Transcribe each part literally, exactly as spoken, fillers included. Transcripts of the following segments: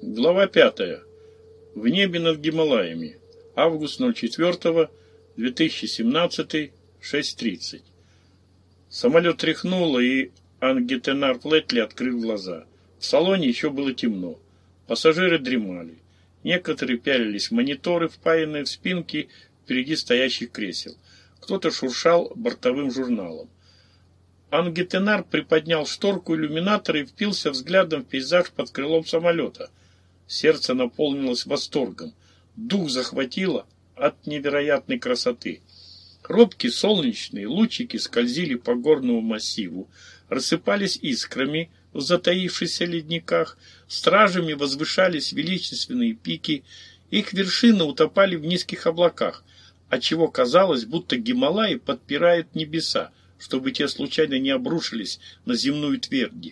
Глава пятая. В небе над Гималаями. Август четвёртого две тысячи семнадцатый, шесть тридцать. Самолет тряхнуло, и Ангетенар Плетли открыл глаза. В салоне еще было темно. Пассажиры дремали. Некоторые пялились в мониторы, впаянные в спинки впереди стоящих кресел. Кто-то шуршал бортовым журналом. Ангетенар приподнял шторку иллюминатора и впился взглядом в пейзаж под крылом самолета. Сердце наполнилось восторгом. Дух захватило от невероятной красоты. Робкие солнечные лучики скользили по горному массиву, рассыпались искрами в затаившихся ледниках, стражами возвышались величественные пики, их вершины утопали в низких облаках, отчего казалось, будто Гималаи подпирают небеса, чтобы те случайно не обрушились на земную твердь.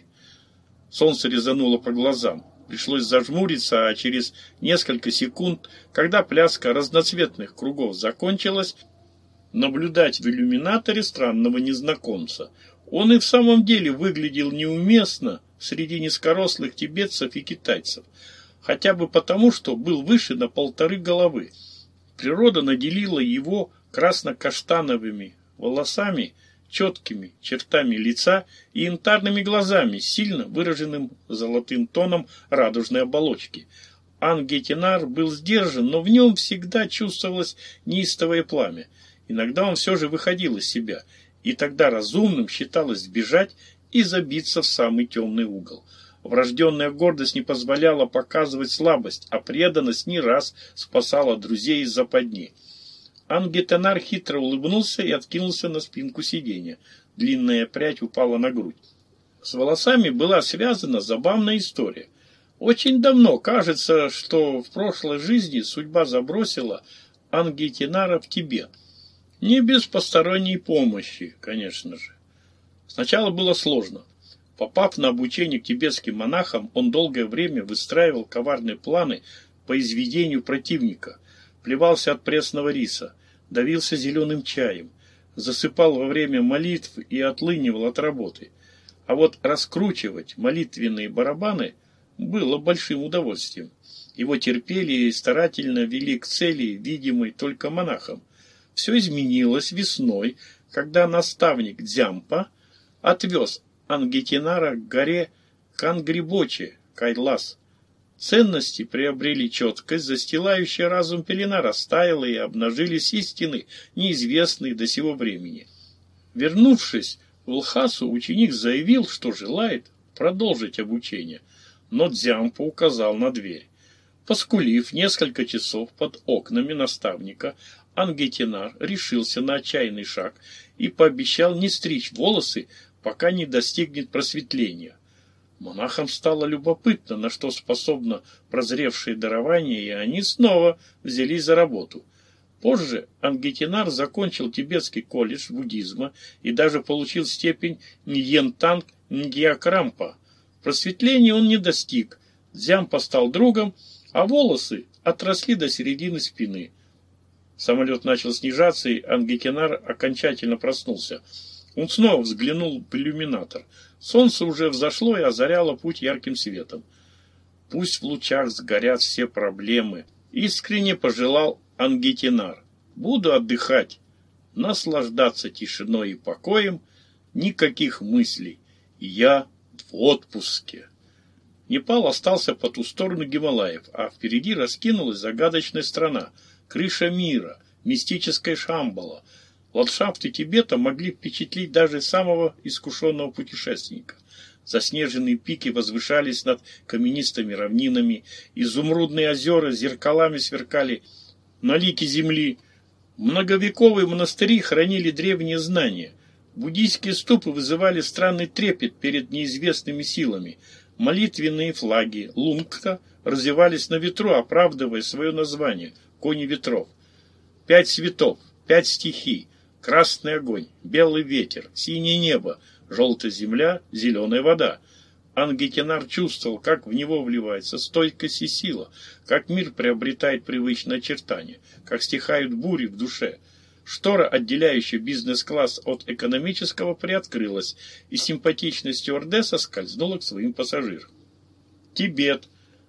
Солнце резануло по глазам. Пришлось зажмуриться, а через несколько секунд, когда пляска разноцветных кругов закончилась, наблюдать в иллюминаторе странного незнакомца. Он и в самом деле выглядел неуместно среди низкорослых тибетцев и китайцев, хотя бы потому, что был выше на полторы головы. Природа наделила его красно-каштановыми волосами, четкими чертами лица и янтарными глазами, сильно выраженным золотым тоном радужной оболочки. Ангетенар был сдержан, но в нем всегда чувствовалось неистовое пламя. Иногда он все же выходил из себя, и тогда разумным считалось сбежать и забиться в самый темный угол. Врожденная гордость не позволяла показывать слабость, а преданность не раз спасала друзей из западни. Ангетенар хитро улыбнулся и откинулся на спинку сиденья. Длинная прядь упала на грудь. С волосами была связана забавная история. Очень давно, кажется, что в прошлой жизни судьба забросила Ангетенара в Тибет. Не без посторонней помощи, конечно же. Сначала было сложно. Попав на обучение к тибетским монахам, он долгое время выстраивал коварные планы по изведению противника. Плевался от пресного риса, давился зеленым чаем, засыпал во время молитв и отлынивал от работы. А вот раскручивать молитвенные барабаны было большим удовольствием. Его терпели и старательно вели к цели, видимой только монахам. Все изменилось весной, когда наставник Дзямпа отвез Ангетенара к горе Кангрибоче, Кайлас. Ценности приобрели четкость, застилающая разум пелена растаяла, и обнажились истины, неизвестные до сего времени. Вернувшись в Лхасу, ученик заявил, что желает продолжить обучение, но Дзямпа указал на дверь. Поскулив несколько часов под окнами наставника, Ангетенар решился на отчаянный шаг и пообещал не стричь волосы, пока не достигнет просветления. Монахам стало любопытно, на что способно прозревшее дарование, и они снова взялись за работу. Позже Ангетенар закончил тибетский колледж буддизма и даже получил степень Ньентанг Нгьякрампа. Просветления он не достиг, Дзямпа стал другом, а волосы отросли до середины спины. Самолет начал снижаться, и Ангетенар окончательно проснулся. Он снова взглянул в иллюминатор. Солнце уже взошло и озаряло путь ярким светом. Пусть в лучах сгорят все проблемы. Искренне пожелал Ангетенар. Буду отдыхать, наслаждаться тишиной и покоем, никаких мыслей. И я в отпуске. Непал остался по ту сторону Гималаев, а впереди раскинулась загадочная страна, крыша мира, мистическая Шамбала. Ландшафты Тибета могли впечатлить даже самого искушенного путешественника. Заснеженные пики возвышались над каменистыми равнинами, изумрудные озера зеркалами сверкали на лике земли. Многовековые монастыри хранили древние знания. Буддийские ступы вызывали странный трепет перед неизвестными силами. Молитвенные флаги лунгта развивались на ветру, оправдывая свое название – кони ветров. Пять цветов, пять стихий. Красный огонь, белый ветер, синее небо, желтая земля, зеленая вода. Ангетенар чувствовал, как в него вливается стойкость и сила, как мир приобретает привычные очертания, как стихают бури в душе. Штора, отделяющая бизнес-класс от экономического, приоткрылась, и симпатичная стюардесса скользнула к своим пассажирам. Тибет.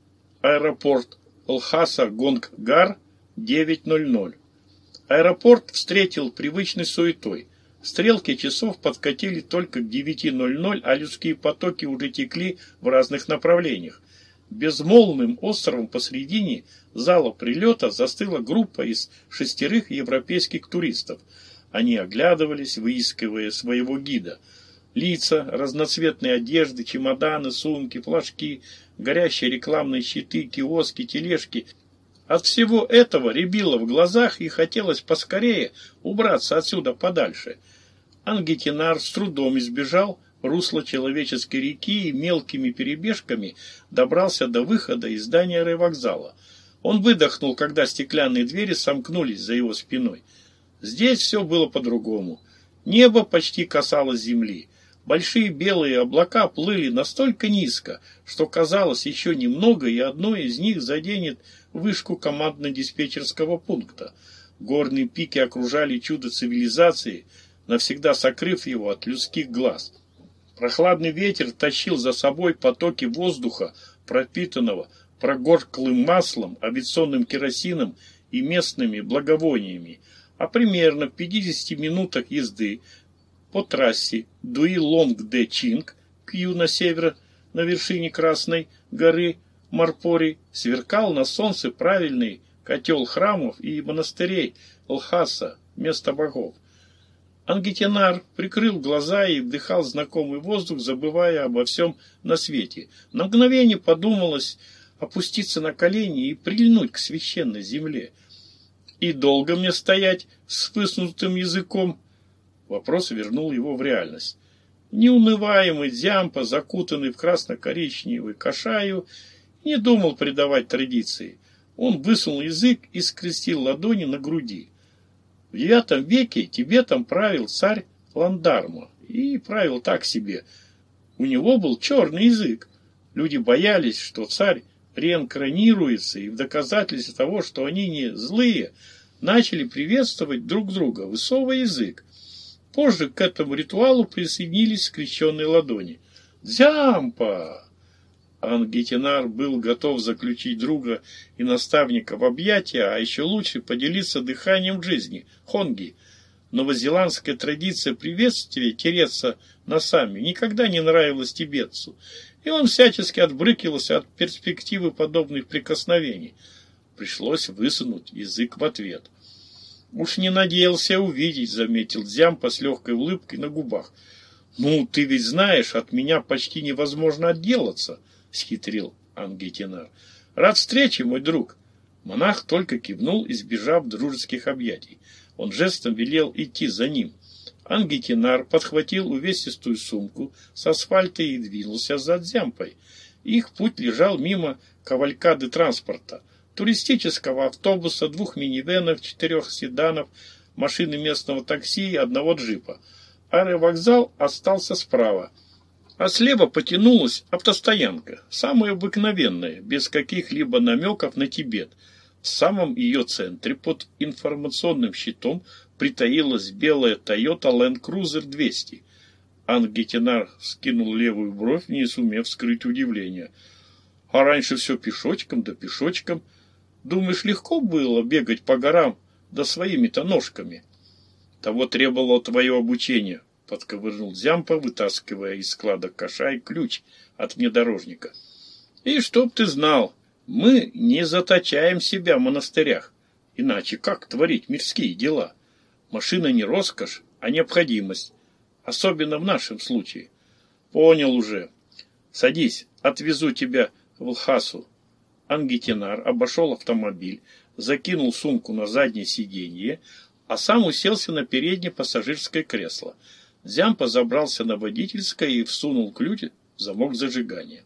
Аэропорт Лхаса-Гонггар, девять ноль ноль. Аэропорт встретил привычной суетой. Стрелки часов подкатили только к девяти ноль ноль, а людские потоки уже текли в разных направлениях. Безмолвным островом посредине зала прилета застыла группа из шестерых европейских туристов. Они оглядывались, выискивая своего гида. Лица, разноцветные одежды, чемоданы, сумки, флажки, горящие рекламные щиты, киоски, тележки. От всего этого рябило в глазах и хотелось поскорее убраться отсюда подальше. Ангетинар с трудом избежал русла человеческой реки и мелкими перебежками добрался до выхода из здания райвокзала. Он выдохнул, когда стеклянные двери сомкнулись за его спиной. Здесь все было по-другому. Небо почти касалось земли. Большие белые облака плыли настолько низко, что казалось еще немного, и одно из них заденет вышку командно-диспетчерского пункта. Горные пики окружали чудо цивилизации, навсегда сокрыв его от людских глаз. Прохладный ветер тащил за собой потоки воздуха, пропитанного прогорклым маслом, авиационным керосином и местными благовониями. А примерно в пятидесяти минутах езды по трассе Дуи-Лонг-де-Чинг к югу на север, на вершине Красной горы Марпори, сверкал на солнце правильный котел храмов и монастырей Лхаса, место богов. Ангетинар прикрыл глаза и вдыхал знакомый воздух, забывая обо всем на свете. На мгновение подумалось опуститься на колени и прильнуть к священной земле. И долго мне стоять с высунутым языком? Вопрос вернул его в реальность. Неунываемый Дзямпа, закутанный в красно-коричневый кашаю, не думал предавать традиции. Он высунул язык и скрестил ладони на груди. В девятом веке Тибетом правил царь Ландарма. И правил так себе. У него был черный язык. Люди боялись, что царь реинкарнируется, и в доказательство того, что они не злые, начали приветствовать друг друга, высовывая язык. Позже к этому ритуалу присоединились скрещенные ладони. «Дзямпа!» Ангетинар был готов заключить друга и наставника в объятия, а еще лучше поделиться дыханием жизни, хонги. Новозеландская традиция приветствия тереться носами никогда не нравилась тибетцу, и он всячески отбрыкивался от перспективы подобных прикосновений. Пришлось высунуть язык в ответ. «Уж не надеялся увидеть», — заметил Дзямпа с легкой улыбкой на губах. «Ну, ты ведь знаешь, от меня почти невозможно отделаться», — схитрил Ангетинар. «Рад встрече, мой друг». Монах только кивнул, избежав дружеских объятий. Он жестом велел идти за ним. Ангетинар подхватил увесистую сумку с асфальта и двинулся за Дзямпой. Их путь лежал мимо кавалькады транспорта. Туристического автобуса, двух минивенов, четырех седанов, машины местного такси и одного джипа. Аэровокзал остался справа. А слева потянулась автостоянка, самая обыкновенная, без каких-либо намеков на Тибет. В самом ее центре, под информационным щитом, притаилась белая Toyota Land Cruiser двести. Ангетинар скинул левую бровь, не сумев скрыть удивление. А раньше все пешочком да пешочком. Думаешь, легко было бегать по горам, да своими-то ножками? Того требовало твое обучение, подковырнул Дзямпа, вытаскивая из складок кашай ключ от внедорожника. И чтоб ты знал, мы не заточаем себя в монастырях. Иначе как творить мирские дела? Машина не роскошь, а необходимость. Особенно в нашем случае. Понял уже. Садись, отвезу тебя в Лхасу. Ангетинар обошел автомобиль, закинул сумку на заднее сиденье, а сам уселся на переднее пассажирское кресло. Дзямпа забрался на водительское и всунул ключ в замок зажигания.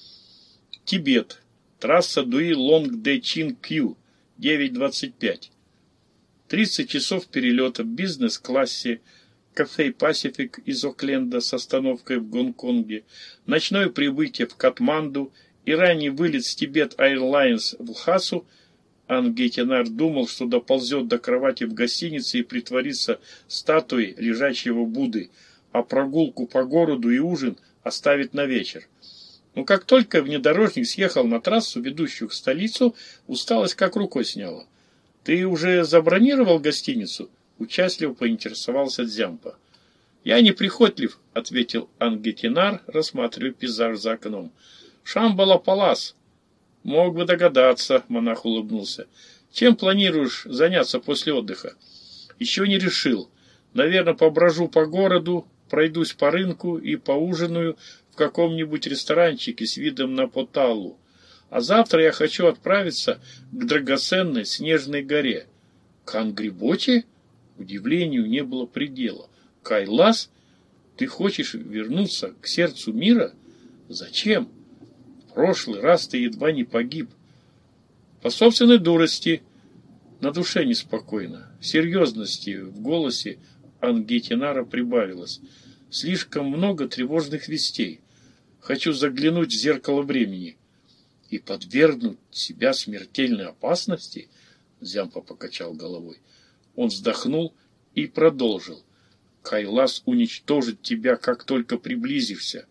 Тибет. Трасса Дуи-Лонг-де-Чинг-Кью. девять двадцать пять. тридцать часов перелета в бизнес-классе Cathay Pacific из Окленда с остановкой в Гонконге, ночное прибытие в Катманду и ранний вылет с Tibet Airlines в Лхасу. Ангетинар думал, что доползет до кровати в гостинице и притворится статуей лежачего Будды, а прогулку по городу и ужин оставит на вечер. Но как только внедорожник съехал на трассу, ведущую в столицу, усталость как рукой сняла. «Ты уже забронировал гостиницу?» – участливо поинтересовался Дзямпа. «Я неприхотлив», – ответил Ангетинар, рассматривая пейзаж за окном. «Шамбала-Палас». «Мог бы догадаться», – монах улыбнулся. «Чем планируешь заняться после отдыха?» «Еще не решил. Наверное, поброжу по городу, пройдусь по рынку и поужинаю в каком-нибудь ресторанчике с видом на Поталу. А завтра я хочу отправиться к драгоценной Снежной горе». «К Ангриботе?» Удивлению не было предела. «Кайлас? Ты хочешь вернуться к сердцу мира? Зачем? В прошлый раз ты едва не погиб». «По собственной дурости». На душе неспокойно. Серьезности в голосе Ангетинара прибавилось. Слишком много тревожных вестей. Хочу заглянуть в зеркало времени. И подвергнуть себя смертельной опасности? Дзямпа покачал головой. Он вздохнул и продолжил. Кайлас уничтожит тебя, как только приблизишься.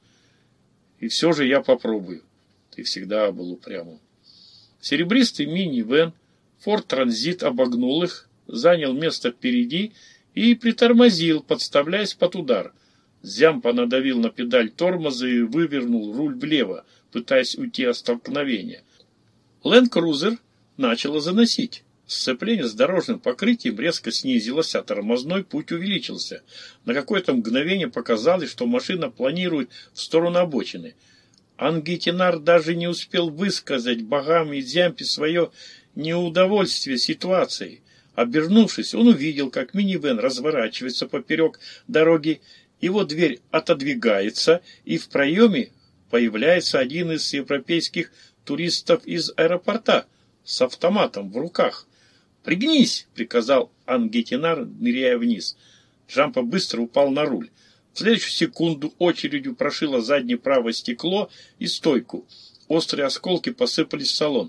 И все же я попробую. Ты всегда был упрямым. Серебристый мини-вэн Форд Транзит обогнул их, занял место впереди и притормозил, подставляясь под удар. Дзямпа надавил на педаль тормоза и вывернул руль влево, пытаясь уйти от столкновения. Ленд-крузер начало заносить. Сцепление с дорожным покрытием резко снизилось, а тормозной путь увеличился. На какое-то мгновение показалось, что машина планирует в сторону обочины. Ангетинар даже не успел высказать богам и Дзямпе свое неудовольствие ситуацией. Обернувшись, он увидел, как минивэн разворачивается поперек дороги, его дверь отодвигается, и в проеме появляется один из европейских туристов из аэропорта с автоматом в руках. «Пригнись!» — приказал Ангетинар, ныряя вниз. Дзямпа быстро упал на руль. В следующую секунду очередью прошило заднее правое стекло и стойку. Острые осколки посыпались в салон.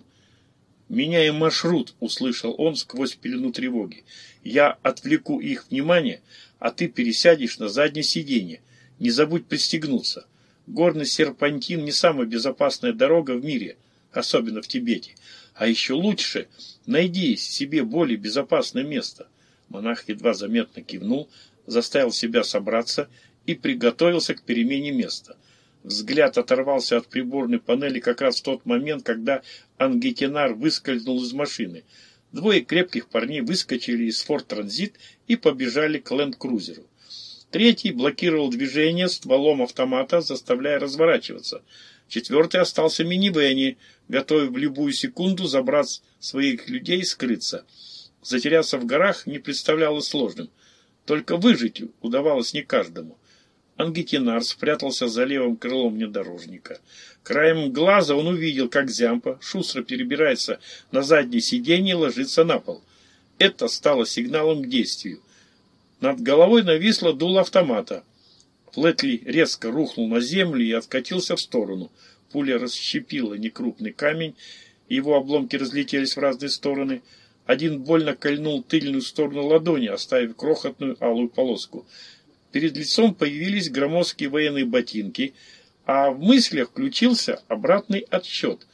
«Меняем маршрут», — услышал он сквозь пелену тревоги. «Я отвлеку их внимание, а ты пересядешь на заднее сиденье. Не забудь пристегнуться. Горный серпантин не самая безопасная дорога в мире, особенно в Тибете. А еще лучше найди себе более безопасное место». Монах едва заметно кивнул, заставил себя собраться и приготовился к перемене места. Взгляд оторвался от приборной панели как раз в тот момент, когда Ангетинар выскользнул из машины. Двое крепких парней выскочили из Форд Транзит и побежали к ленд-крузеру. Третий блокировал движение стволом автомата, заставляя разворачиваться. Четвертый остался в минивэне, готовый в любую секунду забрать своих людей и скрыться. Затеряться в горах не представлялось сложным. Только выжить удавалось не каждому. Ангетинар спрятался за левым крылом внедорожника. Краем глаза он увидел, как Дзямпа шустро перебирается на заднее сиденье и ложится на пол. Это стало сигналом к действию. Над головой нависло дуло автомата. Флетли резко рухнул на землю и откатился в сторону. Пуля расщепила некрупный камень, его обломки разлетелись в разные стороны. Один больно кольнул тыльную сторону ладони, оставив крохотную алую полоску. Перед лицом появились громоздкие военные ботинки, а в мыслях включился обратный отсчет.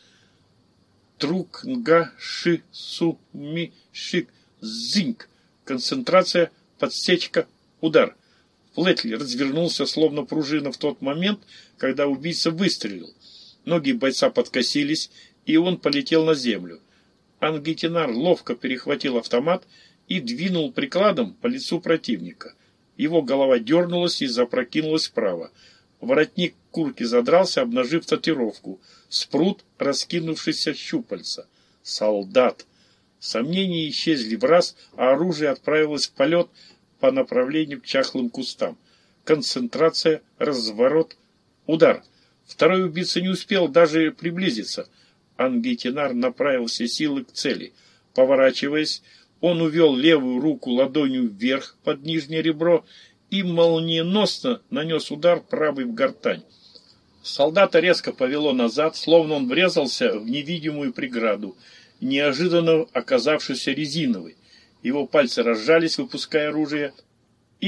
Трук, нга, ши, су, ми, шик, зинг. Концентрация, подсечка, удар. Флетли развернулся, словно пружина, в тот момент, когда убийца выстрелил. Ноги бойца подкосились, и он полетел на землю. Ангетинар ловко перехватил автомат и двинул прикладом по лицу противника. Его голова дернулась и запрокинулась вправо. Воротник куртки задрался, обнажив татуировку. Спрут, раскинувшийся щупальца. Солдат. Сомнения исчезли в раз, а оружие отправилось в полет по направлению к чахлым кустам. Концентрация, разворот, удар. Второй убийца не успел даже приблизиться. Ангетинар направил все силы к цели. Поворачиваясь, он увел левую руку ладонью вверх под нижнее ребро и молниеносно нанес удар правой в гортань. Солдата резко повело назад, словно он врезался в невидимую преграду, неожиданно оказавшуюся резиновой. Его пальцы разжались, выпуская оружие.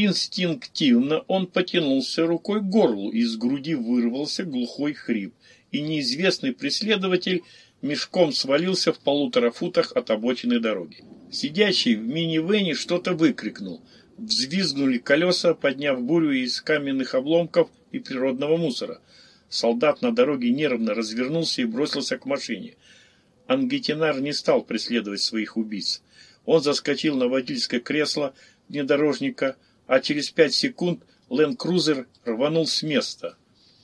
Инстинктивно он потянулся рукой к горлу, и из груди вырвался глухой хрип. и неизвестный преследователь мешком свалился в полутора футах от обочины дороги. Сидящий в минивэне что-то выкрикнул. Взвизгнули колеса, подняв бурю из каменных обломков и природного мусора. Солдат на дороге нервно развернулся и бросился к машине. Ангетинар не стал преследовать своих убийц. Он заскочил на водительское кресло внедорожника, а через пять секунд Ленд-Крузер рванул с места.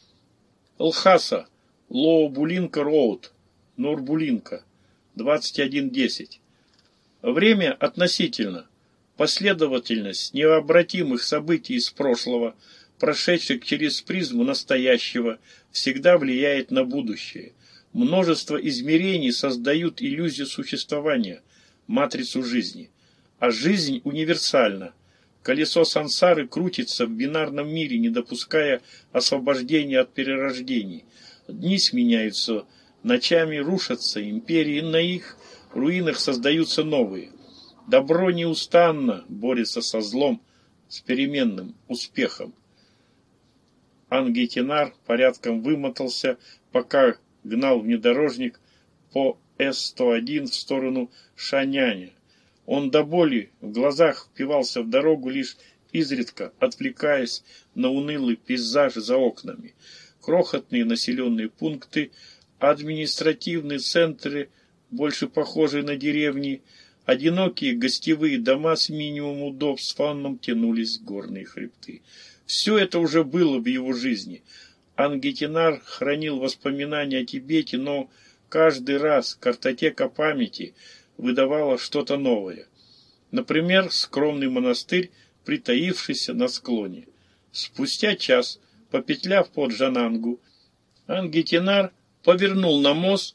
Лхаса, Лоу-Булинка Роуд, Нур-Булинка, двадцать один десять. Время относительно. Последовательность необратимых событий из прошлого, прошедших через призму настоящего, всегда влияет на будущее. Множество измерений создают иллюзию существования, матрицу жизни. А жизнь универсальна. Колесо сансары крутится в бинарном мире, не допуская освобождения от перерождений. Дни сменяются, ночами рушатся империи, на их руинах создаются новые. Добро неустанно борется со злом, с переменным успехом. Ангетинар порядком вымотался, пока гнал внедорожник по Эс сто один в сторону Шаняня. Он до боли в глазах впивался в дорогу, лишь изредка отвлекаясь на унылый пейзаж за окнами. Крохотные населенные пункты, административные центры, больше похожие на деревни, одинокие гостевые дома с минимумом удобств, фоном тянулись горные хребты. Все это уже было в его жизни. Ангетинар хранил воспоминания о Тибете, но каждый раз картотека памяти выдавала что-то новое. Например, скромный монастырь, притаившийся на склоне. Спустя час, попетляв по Джанангу, Ангетинар повернул на мост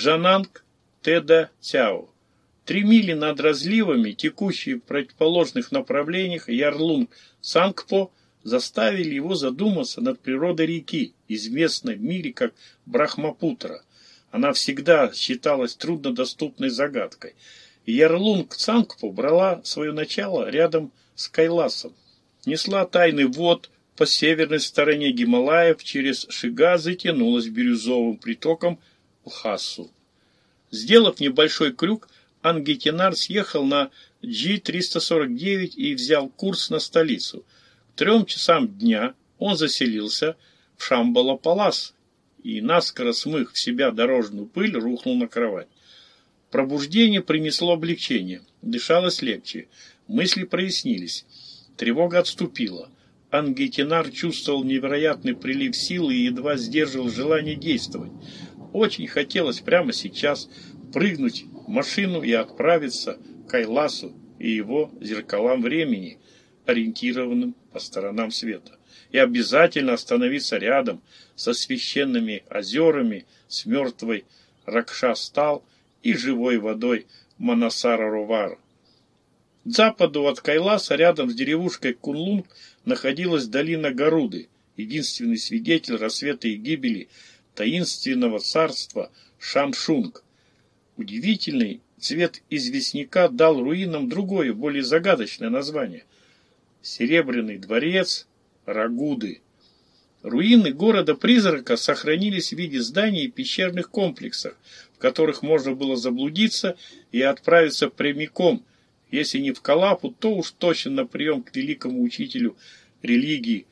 Джананг-Теда-Цяо. Три мили над разливами, текущие в противоположных направлениях Ярлунг-Сангпо, заставили его задуматься над природой реки, известной в мире как Брахмапутра. Она всегда считалась труднодоступной загадкой. Ярлунг-Сангпо брала свое начало рядом с Кайласом. Несла тайный вод по северной стороне Гималаев, через Шигазы тянулась бирюзовым притоком в Лхасу. Сделав небольшой крюк, Ангетинар съехал на Джи триста сорок девять и взял курс на столицу. К трем часам дня он заселился в Шамбала-Палас и, наскоро смыв в себя дорожную пыль, рухнул на кровать. Пробуждение принесло облегчение, дышалось легче, мысли прояснились, тревога отступила. Ангетинар чувствовал невероятный прилив силы и едва сдерживал желание действовать. Очень хотелось прямо сейчас прыгнуть в машину и отправиться к Кайласу и его зеркалам времени, ориентированным по сторонам света. И обязательно остановиться рядом со священными озерами, с мертвой Ракша-Стал и живой водой Манасара-Ровар. К западу от Кайласа, рядом с деревушкой Кунлунг, находилась долина Гаруды, единственный свидетель рассвета и гибели таинственного царства Шаншунг. Удивительный цвет известняка дал руинам другое, более загадочное название – Серебряный дворец Рагуды. Руины города-призрака сохранились в виде зданий и пещерных комплексов, в которых можно было заблудиться и отправиться прямиком, если не в Калапу, то уж точно на прием к великому учителю религии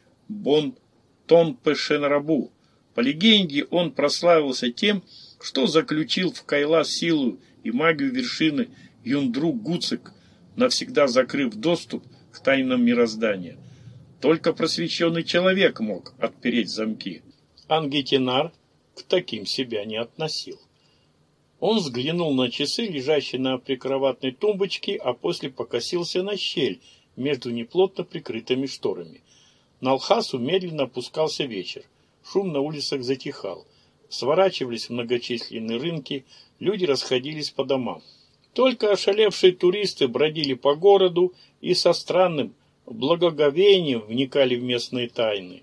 Бонтонпе Шенрабу. По легенде, он прославился тем, что заключил в Кайлас силу и магию вершины Юндру-Гуцик, навсегда закрыв доступ к тайнам мироздания. Только просвещенный человек мог отпереть замки. Ангетинар к таким себя не относил. Он взглянул на часы, лежащие на прикроватной тумбочке, а после покосился на щель между неплотно прикрытыми шторами. На Лхасу медленно опускался вечер. Шум на улицах затихал. Сворачивались многочисленные рынки, люди расходились по домам. Только ошалевшие туристы бродили по городу и со странным благоговением вникали в местные тайны.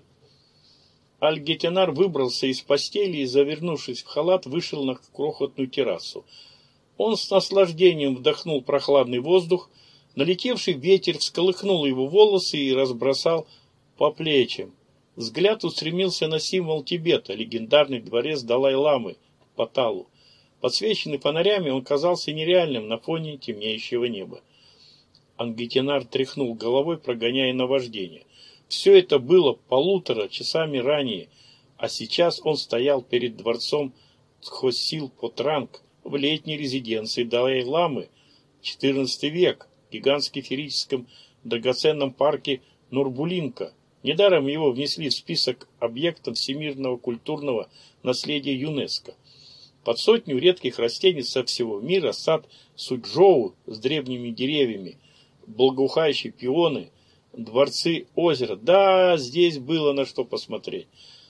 Ангетинар выбрался из постели и, завернувшись в халат, вышел на крохотную террасу. Он с наслаждением вдохнул прохладный воздух, налетевший ветер всколыхнул его волосы и разбросал по плечам. Взгляд устремился на символ Тибета, легендарный дворец Далай-ламы Паталу. Подсвеченный фонарями, он казался нереальным на фоне темнеющего неба. Ангитинар тряхнул головой, прогоняя наваждение. Все это было полутора часами ранее, а сейчас он стоял перед дворцом Тхосил-Потранг в летней резиденции Далай-ламы, четырнадцатый век, в гигантском феерическом драгоценном парке Нурбулинка. Недаром его внесли в список объектов всемирного культурного наследия ЮНЕСКО. Под сотню редких растений со всего мира сад Суджоу с древними деревьями, благоухающие пионы, дворцы озера. Да, здесь было на что посмотреть.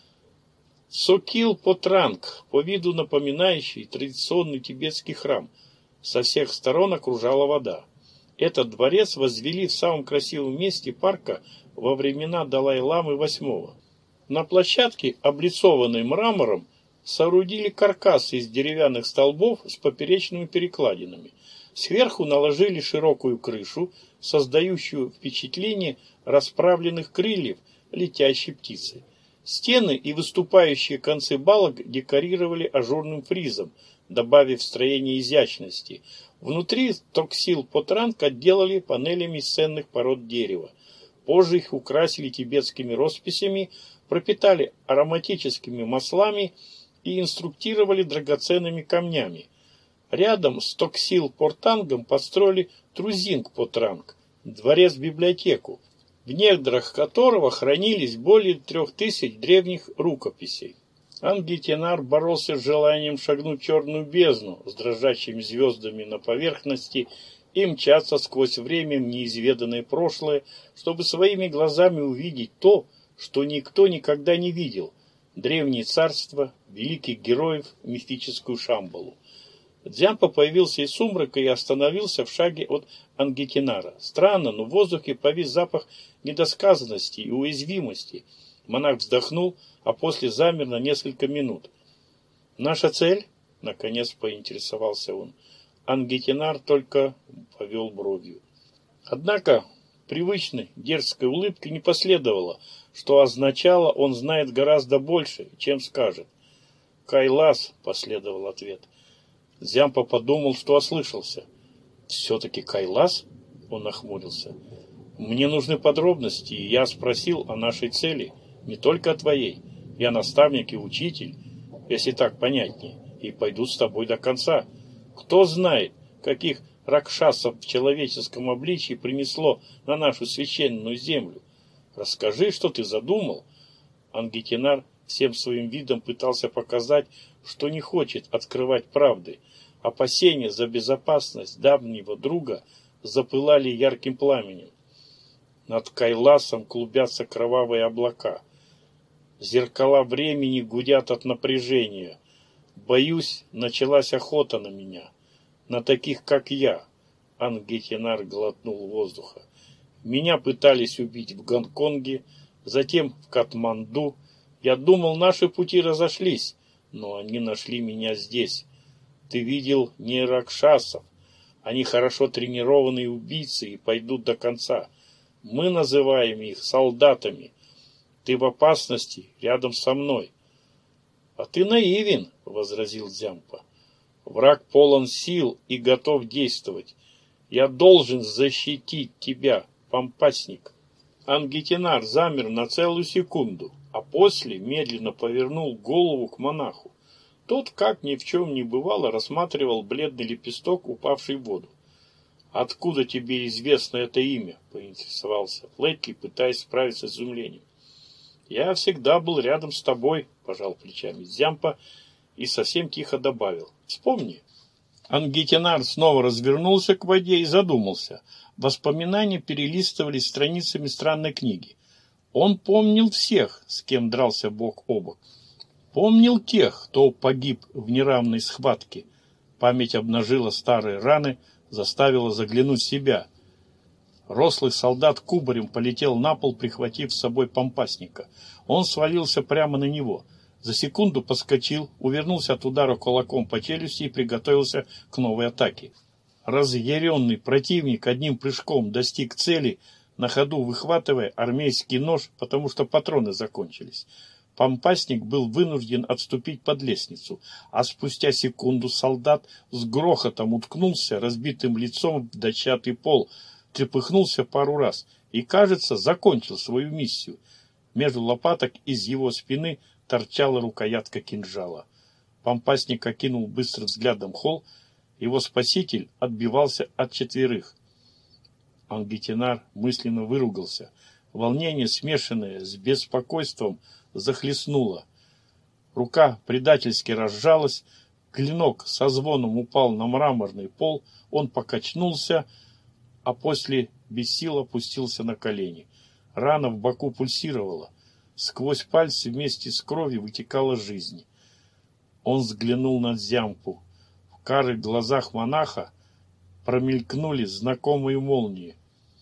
Сокил-Потранг, по виду напоминающий традиционный тибетский храм, со всех сторон окружала вода. Этот дворец возвели в самом красивом месте парка во времена Далай-ламы восьмого. На площадке, облицованной мрамором, соорудили каркасы из деревянных столбов с поперечными перекладинами. Сверху наложили широкую крышу, создающую впечатление расправленных крыльев летящей птицы. Стены и выступающие концы балок декорировали ажурным фризом, добавив строение изящности. Внутри Токсил-Потранг отделали панелями из ценных пород дерева. Позже их украсили тибетскими росписями, пропитали ароматическими маслами и инструктировали драгоценными камнями. Рядом с Токсил-Портангом построили Трузинг-Потранг, дворец-библиотеку, в недрах которого хранились более трех тысяч древних рукописей. Ангитинар боролся с желанием шагнуть в черную бездну с дрожащими звездами на поверхности и мчаться сквозь время в неизведанное прошлое, чтобы своими глазами увидеть то, что никто никогда не видел – древние царства, великих героев, мифическую Шамбалу. Дзямпа появился из сумрака и остановился в шаге от Ангитинара. Странно, но в воздухе повис запах недосказанности и уязвимости. Монах вздохнул, а после замер на несколько минут. «Наша цель?» — наконец поинтересовался он. Ангитинар только повел бровью. Однако привычной дерзкой улыбки не последовало, что означало, он знает гораздо больше, чем скажет. «Кайлас», — последовал ответ. Дзямпа подумал, что ослышался. «Все-таки Кайлас?» — он нахмурился. «Мне нужны подробности, и я спросил о нашей цели, не только о твоей. Я наставник и учитель, если так понятнее, и пойду с тобой до конца. Кто знает, каких ракшасов в человеческом обличии принесло на нашу священную землю. Расскажи, что ты задумал». Ангитинар всем своим видом пытался показать, что не хочет открывать правды. Опасения за безопасность давнего друга запылали ярким пламенем. Над Кайласом клубятся кровавые облака. Зеркала времени гудят от напряжения. Боюсь, началась охота на меня. На таких, как я. Ангитинар глотнул воздуха. Меня пытались убить в Гонконге, затем в Катманду. Я думал, наши пути разошлись, но они нашли меня здесь. Ты видел не ракшасов. Они хорошо тренированные убийцы и пойдут до конца. Мы называем их солдатами. Ты в опасности рядом со мной. — А ты наивен, — возразил Дзямпа. Враг полон сил и готов действовать. Я должен защитить тебя, помпасник. Ангитинар замер на целую секунду, а после медленно повернул голову к монаху. Тот, как ни в чем не бывало, рассматривал бледный лепесток, упавший в воду. «Откуда тебе известно это имя?» — поинтересовался Флетли, пытаясь справиться с изумлением. «Я всегда был рядом с тобой», — пожал плечами Дзямпа и совсем тихо добавил. «Вспомни». Ангитинар снова развернулся к воде и задумался. Воспоминания перелистывались страницами странной книги. Он помнил всех, с кем дрался бок о бок. Помнил тех, кто погиб в неравной схватке. Память обнажила старые раны, заставила заглянуть в себя. Рослый солдат кубарем полетел на пол, прихватив с собой помпасника. Он свалился прямо на него. За секунду подскочил, увернулся от удара кулаком по челюсти и приготовился к новой атаке. Разъяренный противник одним прыжком достиг цели, на ходу выхватывая армейский нож, потому что патроны закончились. Помпасник был вынужден отступить под лестницу, а спустя секунду солдат с грохотом уткнулся разбитым лицом в дощатый пол, трепыхнулся пару раз и, кажется, закончил свою миссию. Между лопаток из его спины торчала рукоятка кинжала. Помпасник окинул быстрым взглядом холл. Его спаситель отбивался от четверых. Ангетинар мысленно выругался. Волнение, смешанное с беспокойством, захлестнуло. Рука предательски разжалась, клинок со звоном упал на мраморный пол, он покачнулся, а после без сил опустился на колени. Рана в боку пульсировала. Сквозь пальцы вместе с кровью вытекала жизнь. Он взглянул на Дзямпу. В карых глазах монаха промелькнули знакомые молнии.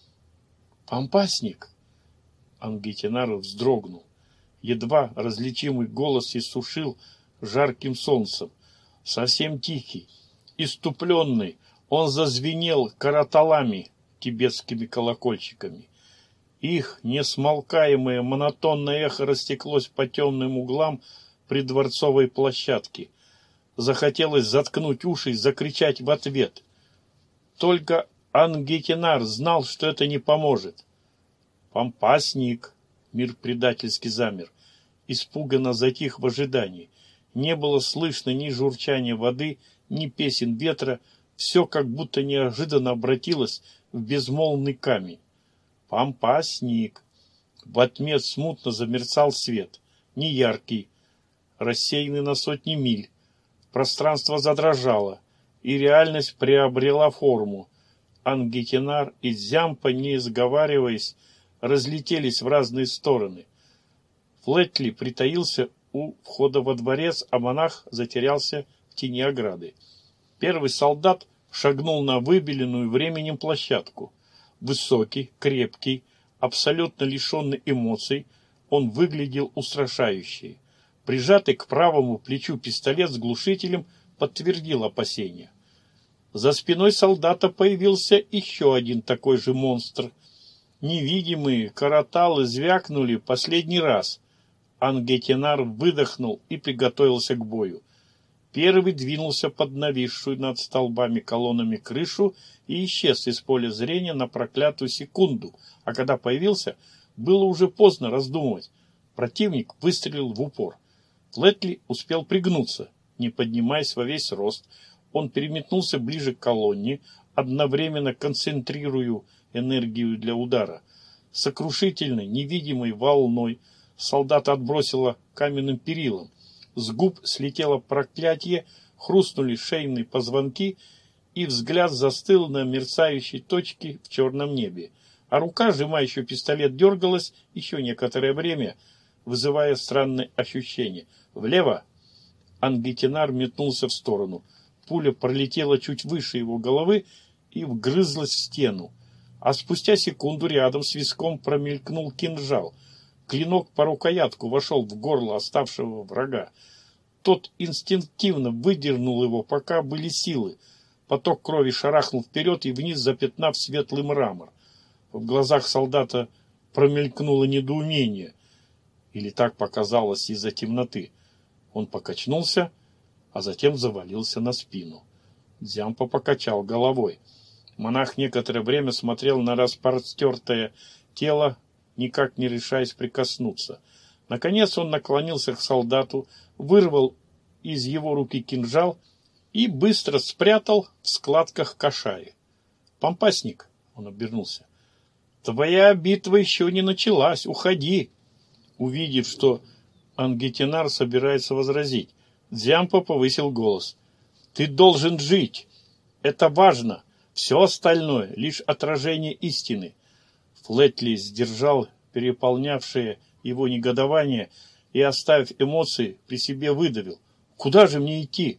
«Помпасник!» Ангетинар вздрогнул. Едва различимый голос иссушил жарким солнцем. Совсем тихий, иступленный, он зазвенел караталами, тибетскими колокольчиками. Их несмолкаемое монотонное эхо растеклось по темным углам придворцовой площадки. Захотелось заткнуть уши и закричать в ответ. Только Ангетинар знал, что это не поможет. «Помпасник!» Мир предательски замер. Испуганно затих в ожидании. Не было слышно ни журчания воды, ни песен ветра. Все как будто неожиданно обратилось в безмолвный камень. «Помпасник!» Во тьме смутно замерцал свет. Неяркий, рассеянный на сотни миль. Пространство задрожало, и реальность приобрела форму. Ангетинар и Дзямпа, не сговариваясь, разлетелись в разные стороны. Флетли притаился у входа во дворец, а монах затерялся в тени ограды. Первый солдат шагнул на выбеленную временем площадку. Высокий, крепкий, абсолютно лишенный эмоций, он выглядел устрашающе. Прижатый к правому плечу пистолет с глушителем подтвердил опасения. За спиной солдата появился еще один такой же монстр. Невидимые караталы звякнули последний раз. Ангетинар выдохнул и приготовился к бою. Первый двинулся под нависшую над столбами колоннами крышу и исчез из поля зрения на проклятую секунду, а когда появился, было уже поздно раздумывать. Противник выстрелил в упор. Флетли успел пригнуться, не поднимаясь во весь рост. Он переметнулся ближе к колонне, одновременно концентрируя энергию для удара. Сокрушительной, невидимой волной солдата отбросило каменным перилом. С губ слетело проклятие, хрустнули шейные позвонки, и взгляд застыл на мерцающей точке в черном небе. А рука, сжимающая пистолет, дергалась еще некоторое время, вызывая странное ощущение. «Влево!» Ангетинар метнулся в сторону. Пуля пролетела чуть выше его головы и вгрызлась в стену. А спустя секунду рядом с виском промелькнул кинжал. Клинок по рукоятку вошел в горло оставшего врага. Тот инстинктивно выдернул его, пока были силы. Поток крови шарахнул вперед и вниз, запятнав светлый мрамор. В глазах солдата промелькнуло недоумение. Или так показалось из-за темноты. Он покачнулся, а затем завалился на спину. Дзямпа покачал головой. Монах некоторое время смотрел на распростертое тело, никак не решаясь прикоснуться. Наконец он наклонился к солдату, вырвал из его руки кинжал и быстро спрятал в складках кашаи. «Помпасник!» — он обернулся. «Твоя битва еще не началась, уходи!» Увидев, что Ангетинар собирается возразить, Дзямпа повысил голос. «Ты должен жить! Это важно! Все остальное — лишь отражение истины!» Флетли сдержал переполнявшее его негодование и, оставив эмоции, при себе выдавил. «Куда же мне идти?»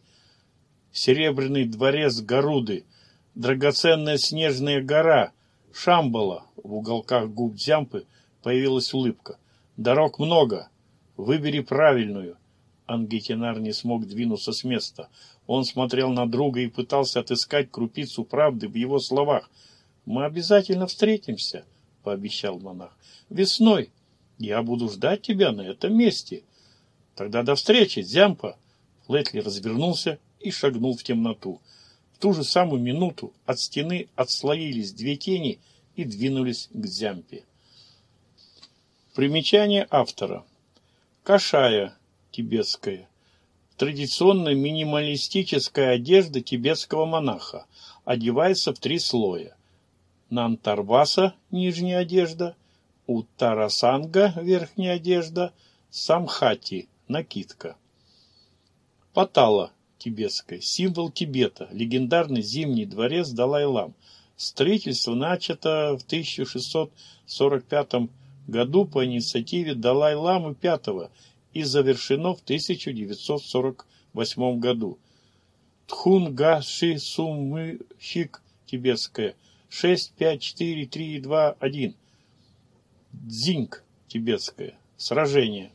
Серебряный дворец Гаруды, драгоценная снежная гора, Шамбала. В уголках губ Дзямпы появилась улыбка. «Дорог много. Выбери правильную». Ангетинар не смог двинуться с места. Он смотрел на друга и пытался отыскать крупицу правды в его словах. «Мы обязательно встретимся. пообещал монах. Весной я буду ждать тебя на этом месте. Тогда до встречи, Зямпа. Флетли развернулся и шагнул в темноту. В ту же самую минуту от стены отслоились две тени и двинулись к Зямпе. Примечание автора. Кашая тибетская. Традиционная минималистическая одежда тибетского монаха. Одевается в три слоя. Нантарваса – нижняя одежда, Уттарасанга – верхняя одежда, Самхати – накидка. Патала тибетская, символ Тибета, легендарный зимний дворец Далай-лам. Строительство начато в тысяча шестьсот сорок пятом году по инициативе Далай-ламы пятого и завершено в тысяча девятьсот сорок восьмом году. Тхунга-ши Сумы-щик тибетская, шесть, пять, четыре, три, два, один. Дзинг тибетская, сражение.